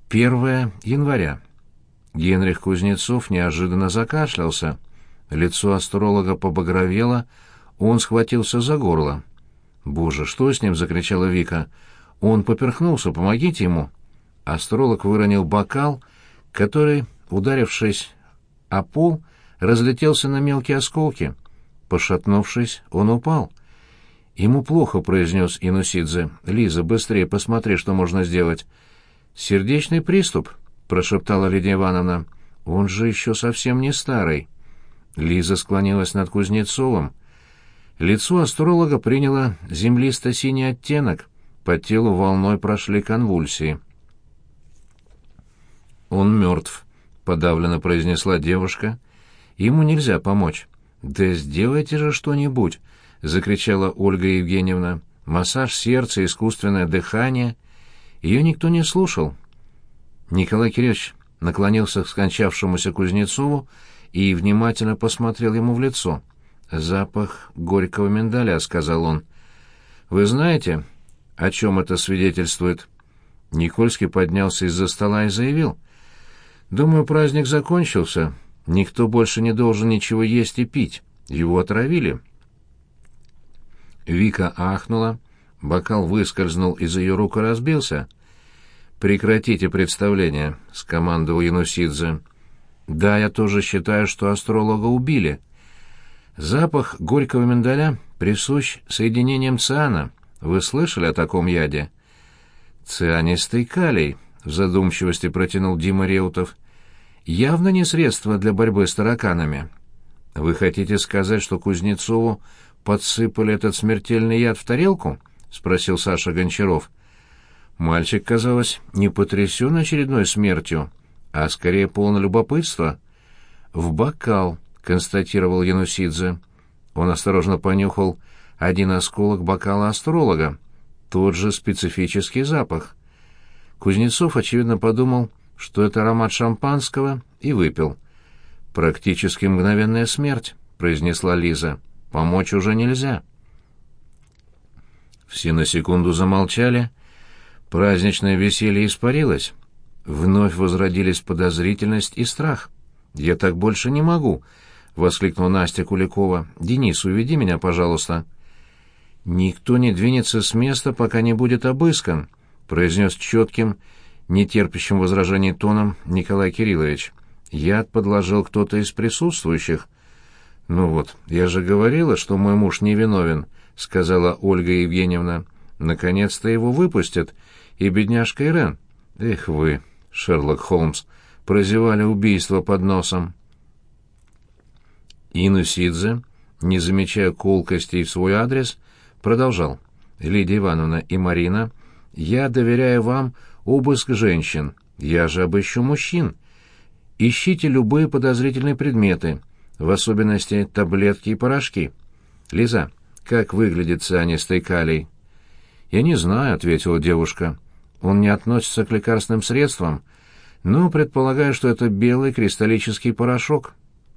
1 января. Генрих Кузнецов неожиданно закашлялся. Лицо астролога побагровело, он схватился за горло. «Боже, что с ним?» — закричала Вика. «Он поперхнулся, помогите ему!» Астролог выронил бокал, который, ударившись о пол, разлетелся на мелкие осколки. Пошатнувшись, он упал. «Ему плохо», — произнес Инусидзе. «Лиза, быстрее посмотри, что можно сделать». «Сердечный приступ», — прошептала Лидия Ивановна. «Он же еще совсем не старый». Лиза склонилась над Кузнецовым. Лицо астролога приняло землисто-синий оттенок, по телу волной прошли конвульсии. «Он мертв», — подавленно произнесла девушка. «Ему нельзя помочь». «Да сделайте же что-нибудь», — закричала Ольга Евгеньевна. «Массаж сердца, искусственное дыхание». Ее никто не слушал. Николай Кириллович наклонился к скончавшемуся Кузнецову и внимательно посмотрел ему в лицо. «Запах горького миндаля», — сказал он. «Вы знаете, о чем это свидетельствует?» Никольский поднялся из-за стола и заявил. «Думаю, праздник закончился. Никто больше не должен ничего есть и пить. Его отравили». Вика ахнула. Бокал выскользнул из ее рук и разбился. «Прекратите представление», — скомандовал Янусидзе. «Да, я тоже считаю, что астролога убили. Запах горького миндаля присущ соединениям циана. Вы слышали о таком яде?» «Цианистый калий», — в задумчивости протянул Дима Реутов. «Явно не средство для борьбы с тараканами». «Вы хотите сказать, что Кузнецову подсыпали этот смертельный яд в тарелку?» — спросил Саша Гончаров. Мальчик, казалось, не потрясен очередной смертью, а скорее полон любопытства. «В бокал», — констатировал Янусидзе. Он осторожно понюхал один осколок бокала астролога. Тот же специфический запах. Кузнецов, очевидно, подумал, что это аромат шампанского, и выпил. «Практически мгновенная смерть», — произнесла Лиза. «Помочь уже нельзя». Все на секунду замолчали. Праздничное веселье испарилось. Вновь возродились подозрительность и страх. «Я так больше не могу», — воскликнула Настя Куликова. «Денис, уведи меня, пожалуйста». «Никто не двинется с места, пока не будет обыскан», — произнес четким, нетерпящим возражений тоном Николай Кириллович. «Яд подложил кто-то из присутствующих». «Ну вот, я же говорила, что мой муж невиновен», — сказала Ольга Евгеньевна. «Наконец-то его выпустят, и бедняжка Ирен». «Эх вы, Шерлок Холмс, прозевали убийство под носом». Инусидзе, не замечая колкостей в свой адрес, продолжал. «Лидия Ивановна и Марина, я доверяю вам обыск женщин, я же обыщу мужчин. Ищите любые подозрительные предметы, в особенности таблетки и порошки. Лиза, как выглядит цианистый калий?» «Я не знаю», — ответила девушка. «Он не относится к лекарственным средствам, но предполагаю, что это белый кристаллический порошок».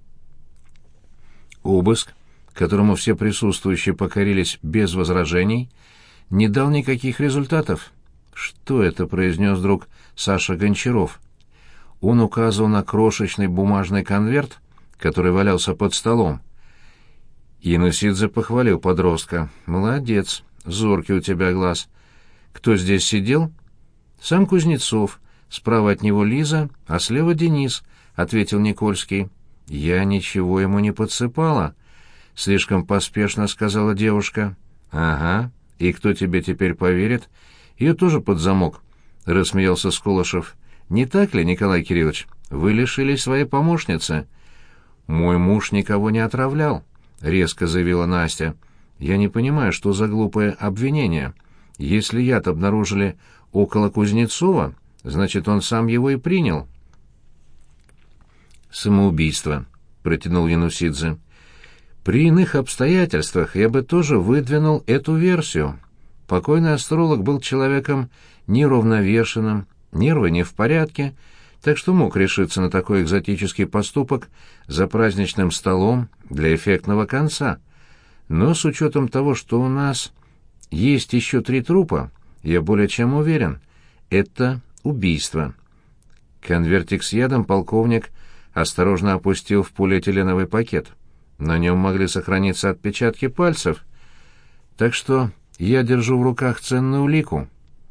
Обыск, которому все присутствующие покорились без возражений, не дал никаких результатов. «Что это?» — произнес вдруг Саша Гончаров. Он указывал на крошечный бумажный конверт, который валялся под столом. Янусидзе похвалил подростка. «Молодец, зоркий у тебя глаз. Кто здесь сидел?» «Сам Кузнецов. Справа от него Лиза, а слева Денис», — ответил Никольский. «Я ничего ему не подсыпала», — слишком поспешно сказала девушка. «Ага. И кто тебе теперь поверит? Ее тоже под замок», — рассмеялся Скулышев. «Не так ли, Николай Кириллович? Вы лишились своей помощницы». «Мой муж никого не отравлял», — резко заявила Настя. «Я не понимаю, что за глупое обвинение. Если яд обнаружили около Кузнецова, значит, он сам его и принял». «Самоубийство», — протянул Янусидзе. «При иных обстоятельствах я бы тоже выдвинул эту версию. Покойный астролог был человеком неуравновешенным, нервы не в порядке, так что мог решиться на такой экзотический поступок за праздничным столом для эффектного конца. Но с учетом того, что у нас есть еще 3 трупа, я более чем уверен, это убийство. Конвертик с ядом полковник осторожно опустил в полиэтиленовый пакет. На нем могли сохраниться отпечатки пальцев, так что я держу в руках ценную улику.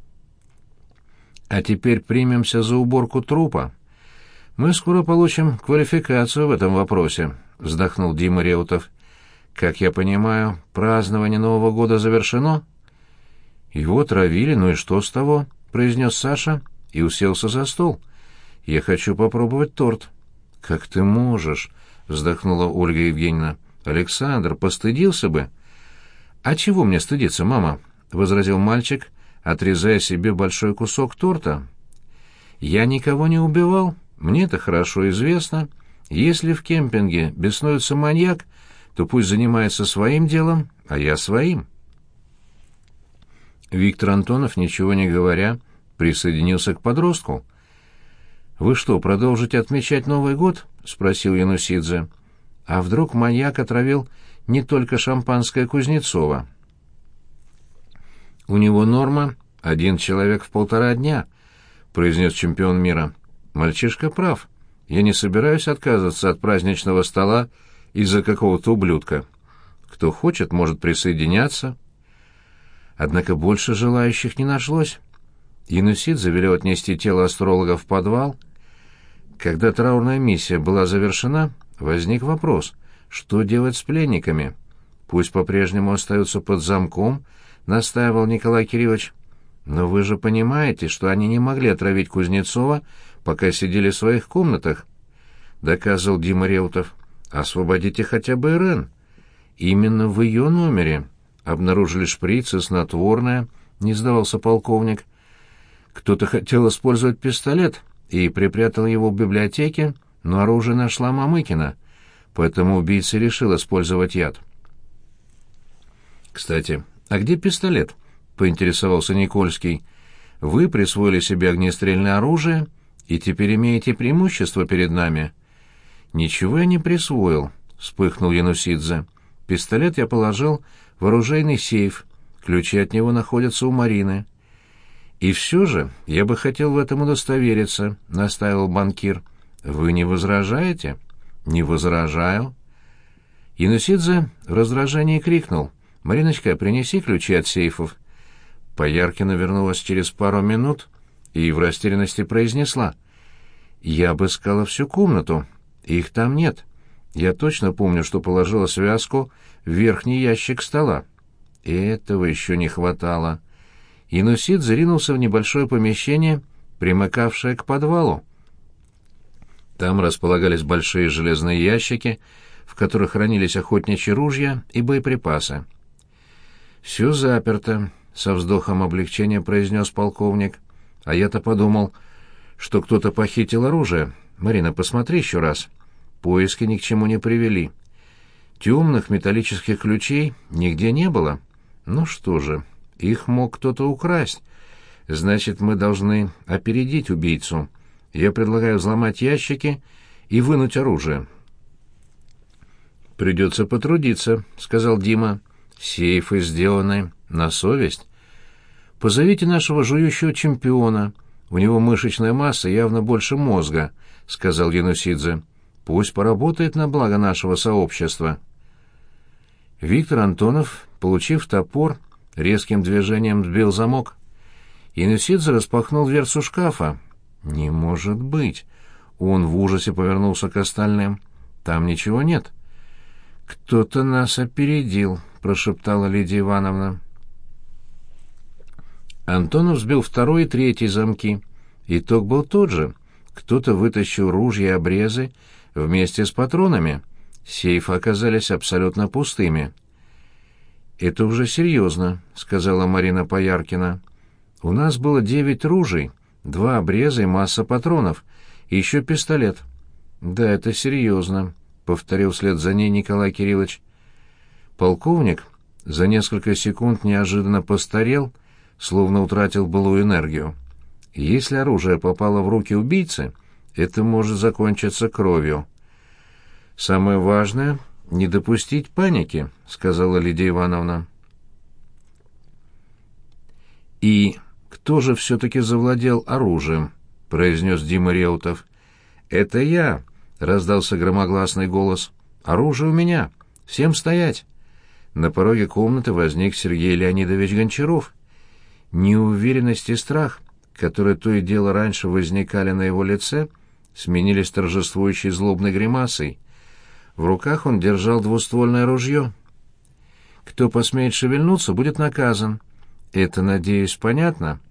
А теперь примемся за уборку трупа. Мы скоро получим квалификацию в этом вопросе, вздохнул Дима Реутов. Как я понимаю, празднование Нового года завершено? Его травили, ну и что с того? Произнес Саша и уселся за стол. Я хочу попробовать торт. Как ты можешь? Вздохнула Ольга Евгеньевна. Александр, постыдился бы. А чего мне стыдиться, мама? Возразил мальчик, отрезая себе большой кусок торта. Я никого не убивал, мне это хорошо известно. Если в кемпинге беснуется маньяк, то пусть занимается своим делом, а я своим. Виктор Антонов, ничего не говоря, присоединился к подростку. «Вы что, продолжите отмечать Новый год?» — спросил Янусидзе. «А вдруг маньяк отравил не только шампанское Кузнецова?» «У него норма 1 человек в 1,5 дня», — произнес чемпион мира. «Мальчишка прав. Я не собираюсь отказываться от праздничного стола из-за какого-то ублюдка. Кто хочет, может присоединяться». Однако больше желающих не нашлось. Янусидзе велел отнести тело астролога в подвал. Когда траурная миссия была завершена, возник вопрос, что делать с пленниками. Пусть по-прежнему остаются под замком, настаивал Николай Кириллович. Но вы же понимаете, что они не могли отравить Кузнецова, пока сидели в своих комнатах, доказывал Дима Реутов. Освободите хотя бы Ирен. Именно в ее номере обнаружили шприц и снотворное, не сдавался полковник. Кто-то хотел использовать пистолет и припрятал его в библиотеке, но оружие нашла Мамыкина, поэтому убийца решил использовать яд. «Кстати, а где пистолет?» — поинтересовался Никольский. «Вы присвоили себе огнестрельное оружие и теперь имеете преимущество перед нами». «Ничего я не присвоил», — вспыхнул Янусидзе. «Пистолет я положил в оружейный сейф, ключи от него находятся у Марины». «И все же я бы хотел в этом удостовериться», — настаивал банкир. «Вы не возражаете?» «Не возражаю». Янусидзе в раздражении крикнул: «Мариночка, принеси ключи от сейфов». Пояркина вернулась через пару минут и в растерянности произнесла: «Я обыскала всю комнату, их там нет. Я точно помню, что положила связку в верхний ящик стола». Этого еще не хватало. Янусидзе ринулся в небольшое помещение, примыкавшее к подвалу. Там располагались большие железные ящики, в которых хранились охотничьи ружья и боеприпасы. «Все заперто», — со вздохом облегчения произнес полковник. «А я-то подумал, что кто-то похитил оружие. Марина, посмотри еще раз». Поиски ни к чему не привели. Темных металлических ключей нигде не было. Ну что же, их мог кто-то украсть. Значит, мы должны опередить убийцу. Я предлагаю взломать ящики и вынуть оружие. «Придется потрудиться», — сказал Дима. «Сейфы сделаны на совесть. Позовите нашего жующего чемпиона. У него мышечная масса явно больше мозга», — сказал Янусидзе. «Пусть поработает на благо нашего сообщества». Виктор Антонов, получив топор, резким движением сбил замок. Янусидзе распахнул дверцу шкафа. «Не может быть!» Он в ужасе повернулся к остальным. «Там ничего нет». «Кто-то нас опередил», — прошептала Лидия Ивановна. Антонов сбил 2 и 3 замки. Итог был тот же. Кто-то вытащил ружья и обрезы вместе с патронами. Сейфы оказались абсолютно пустыми. «Это уже серьезно», — сказала Марина Пояркина. «У нас было 9 ружей, 2 обреза и масса патронов, и еще пистолет». «Да, это серьезно», — повторил вслед за ней Николай Кириллович. Полковник за несколько секунд неожиданно постарел, словно утратил былую энергию. Если оружие попало в руки убийцы, это может закончиться кровью. «Самое важное — не допустить паники», — сказала Лидия Ивановна. «И кто же все-таки завладел оружием?» произнес Дима Реутов. «Это я!» — раздался громогласный голос. «Оружие у меня! Всем стоять!» На пороге комнаты возник Сергей Леонидович Гончаров. Неуверенность и страх, которые то и дело раньше возникали на его лице, сменились торжествующей злобной гримасой. В руках он держал двуствольное ружье. «Кто посмеет шевельнуться, будет наказан. Это, надеюсь, понятно?»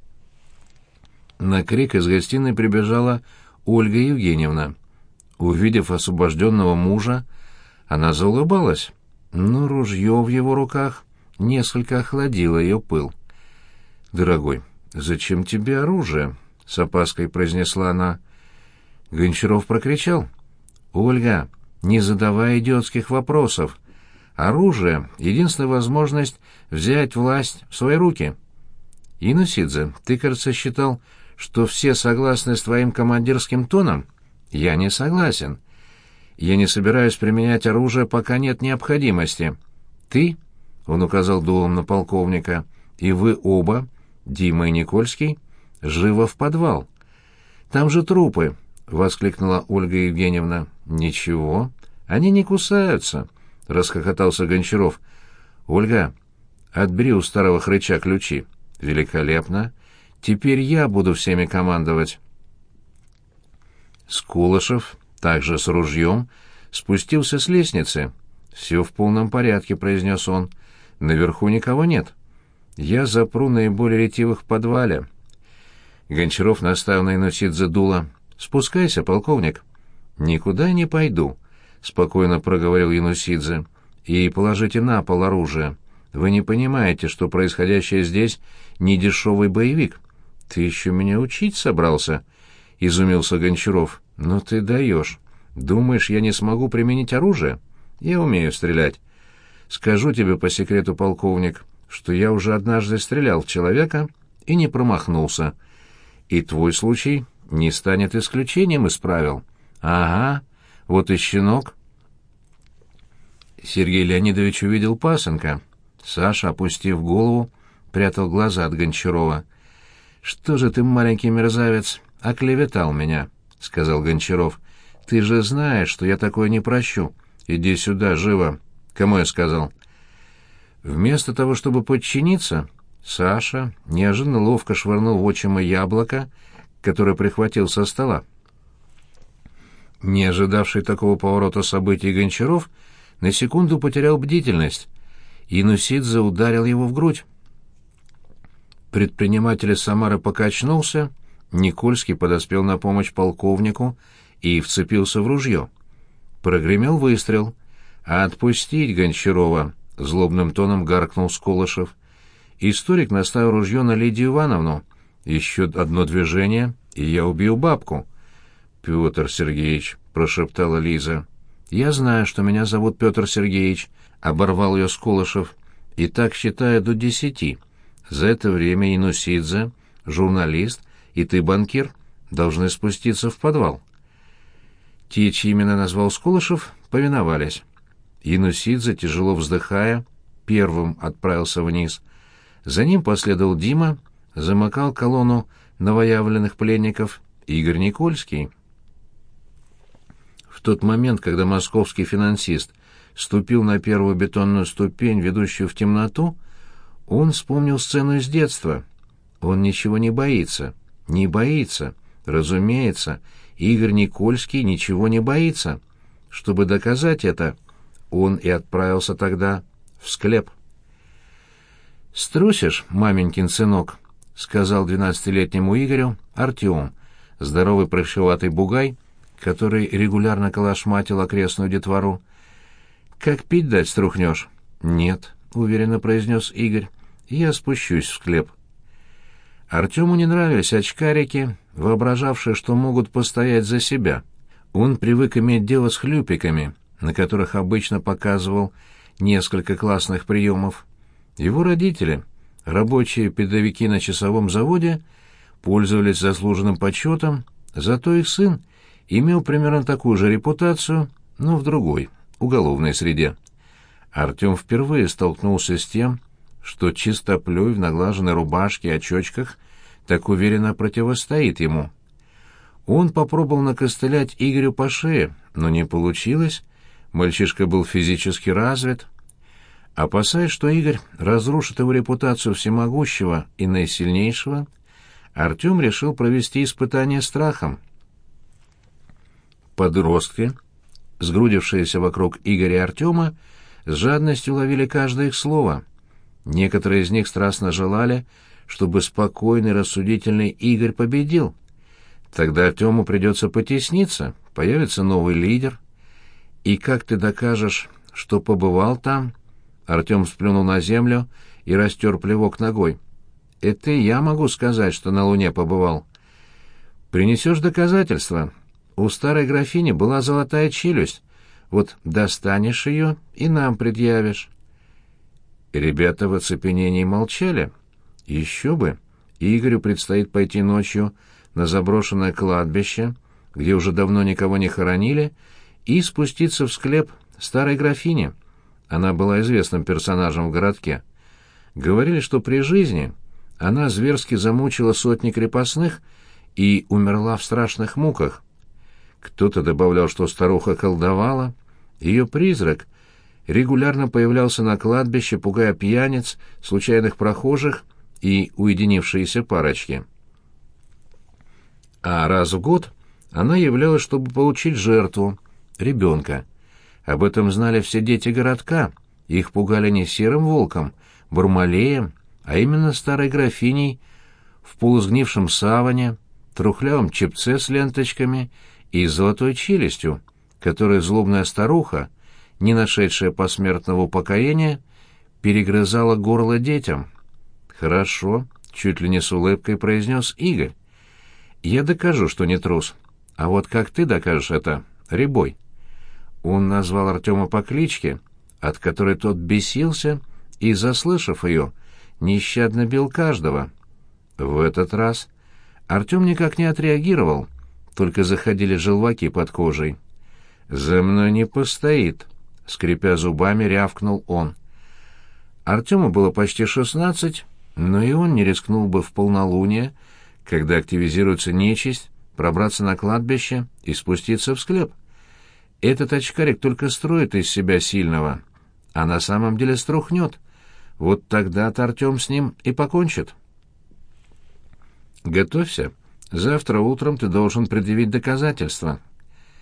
На крик из гостиной прибежала Ольга Евгеньевна. Увидев освобожденного мужа, она заулыбалась, но ружье в его руках несколько охладило ее пыл. «Дорогой, зачем тебе оружие?» — с опаской произнесла она. Гончаров прокричал. «Ольга, не задавай идиотских вопросов. Оружие — единственная возможность взять власть в свои руки. Инусидзе, ты, кажется, считал, что все согласны с твоим командирским тоном? Я не согласен. Я не собираюсь применять оружие, пока нет необходимости. Ты, — он указал дулом на полковника, — и вы оба, Дима и Никольский, живо в подвал. Там же трупы, — воскликнула Ольга Евгеньевна. Ничего, они не кусаются, — расхохотался Гончаров. Ольга, отбери у старого хрыча ключи. Великолепно. Теперь я буду всеми командовать. Скулышев, также с ружьем, спустился с лестницы. «Все в полном порядке», — произнес он. «Наверху никого нет. Я запру наиболее ретивых в подвале». Гончаров наставил на Инусидзе дуло. «Спускайся, полковник». «Никуда я не пойду», — спокойно проговорил Инусидзе. «И положите на пол оружие. Вы не понимаете, что происходящее здесь не дешевый боевик». «Ты еще меня учить собрался?» — изумился Гончаров. «Ну ты даешь. Думаешь, я не смогу применить оружие? Я умею стрелять. Скажу тебе по секрету, полковник, что я уже однажды стрелял в человека и не промахнулся. И твой случай не станет исключением из правил. Ага, вот и щенок». Сергей Леонидович увидел пасынка. Саша, опустив голову, прятал глаза от Гончарова. «Что же ты, маленький мерзавец, оклеветал меня?» — сказал Гончаров. «Ты же знаешь, что я такое не прощу. Иди сюда, живо!» «Кому я сказал?» Вместо того, чтобы подчиниться, Саша неожиданно ловко швырнул в отчима яблоко, которое прихватил со стола. Не ожидавший такого поворота событий Гончаров на секунду потерял бдительность. Инусидзе ударил его в грудь. Предприниматель из Самары покачнулся, Никольский подоспел на помощь полковнику и вцепился в ружье. Прогремел выстрел. «Отпустить Гончарова!» — злобным тоном гаркнул Скулышев. Историк наставил ружье на Лидию Ивановну. «Еще одно движение, и я убью бабку». «Петр Сергеевич», — прошептала Лиза. «Я знаю, что меня зовут Петр Сергеевич», — оборвал ее Скулышев. «И так считаю до 10. За это время Инусидзе, журналист, и ты, банкир, должны спуститься в подвал». Те, чьи имена назвал Скулышев, повиновались. Инусидзе, тяжело вздыхая, первым отправился вниз. За ним последовал Дима, замыкал колонну новоявленных пленников Игорь Никольский. В тот момент, когда московский финансист ступил на первую бетонную ступень, ведущую в темноту, он вспомнил сцену из детства. Он ничего не боится. Не боится. Разумеется, Игорь Никольский ничего не боится. Чтобы доказать это, он и отправился тогда в склеп. «Струсишь, маменькин сынок», — сказал 12-летнему Игорю Артем, здоровый прыщеватый бугай, который регулярно калашматил окрестную детвору. «Как пить дать струхнешь?» «Нет», — уверенно произнес Игорь, — «я спущусь в склеп». Артему не нравились очкарики, воображавшие, что могут постоять за себя. Он привык иметь дело с хлюпиками, на которых обычно показывал несколько классных приемов. Его родители, рабочие педовики на часовом заводе, пользовались заслуженным почетом, зато их сын имел примерно такую же репутацию, но в другой, уголовной среде. Артем впервые столкнулся с тем, что чистоплюй в наглаженной рубашке и очочках так уверенно противостоит ему. Он попробовал накостылять Игорю по шее, но не получилось. Мальчишка был физически развит. Опасаясь, что Игорь разрушит его репутацию всемогущего и наисильнейшего, Артем решил провести испытание страхом. Подростки, сгрудившиеся вокруг Игоря и Артема, с жадностью ловили каждое их слово. Некоторые из них страстно желали, чтобы спокойный, рассудительный Игорь победил. Тогда Артему придется потесниться, появится новый лидер. И как ты докажешь, что побывал там? Артем сплюнул на землю и растер плевок ногой. Это я могу сказать, что на Луне побывал. Принесешь доказательства. У старой графини была золотая челюсть. Вот достанешь ее и нам предъявишь. Ребята в оцепенении молчали. Еще бы. Игорю предстоит пойти ночью на заброшенное кладбище, где уже давно никого не хоронили, и спуститься в склеп старой графини. Она была известным персонажем в городке. Говорили, что при жизни она зверски замучила сотни крепостных и умерла в страшных муках. Кто-то добавлял, что старуха колдовала. Ее призрак регулярно появлялся на кладбище, пугая пьяниц, случайных прохожих и уединившиеся парочки. А раз в год она являлась, чтобы получить жертву — ребенка. Об этом знали все дети городка. Их пугали не серым волком, Бармалеем, а именно старой графиней в полусгнившем саване, трухлявом чепце с ленточками и золотой челюстью, которой злобная старуха, не нашедшая посмертного упокоения, перегрызала горло детям. «Хорошо», — чуть ли не с улыбкой произнес Игорь. «Я докажу, что не трус. А вот как ты докажешь это, Рябой?» Он назвал Артема по кличке, от которой тот бесился и, заслышав ее, нещадно бил каждого. В этот раз Артем никак не отреагировал, только заходили желваки под кожей. «За мной не постоит», — скрипя зубами, рявкнул он. Артему было почти 16, но и он не рискнул бы в полнолуние, когда активизируется нечисть, пробраться на кладбище и спуститься в склеп. Этот очкарик только строит из себя сильного, а на самом деле струхнет. Вот тогда-то Артем с ним и покончит. «Готовься. Завтра утром ты должен предъявить доказательства».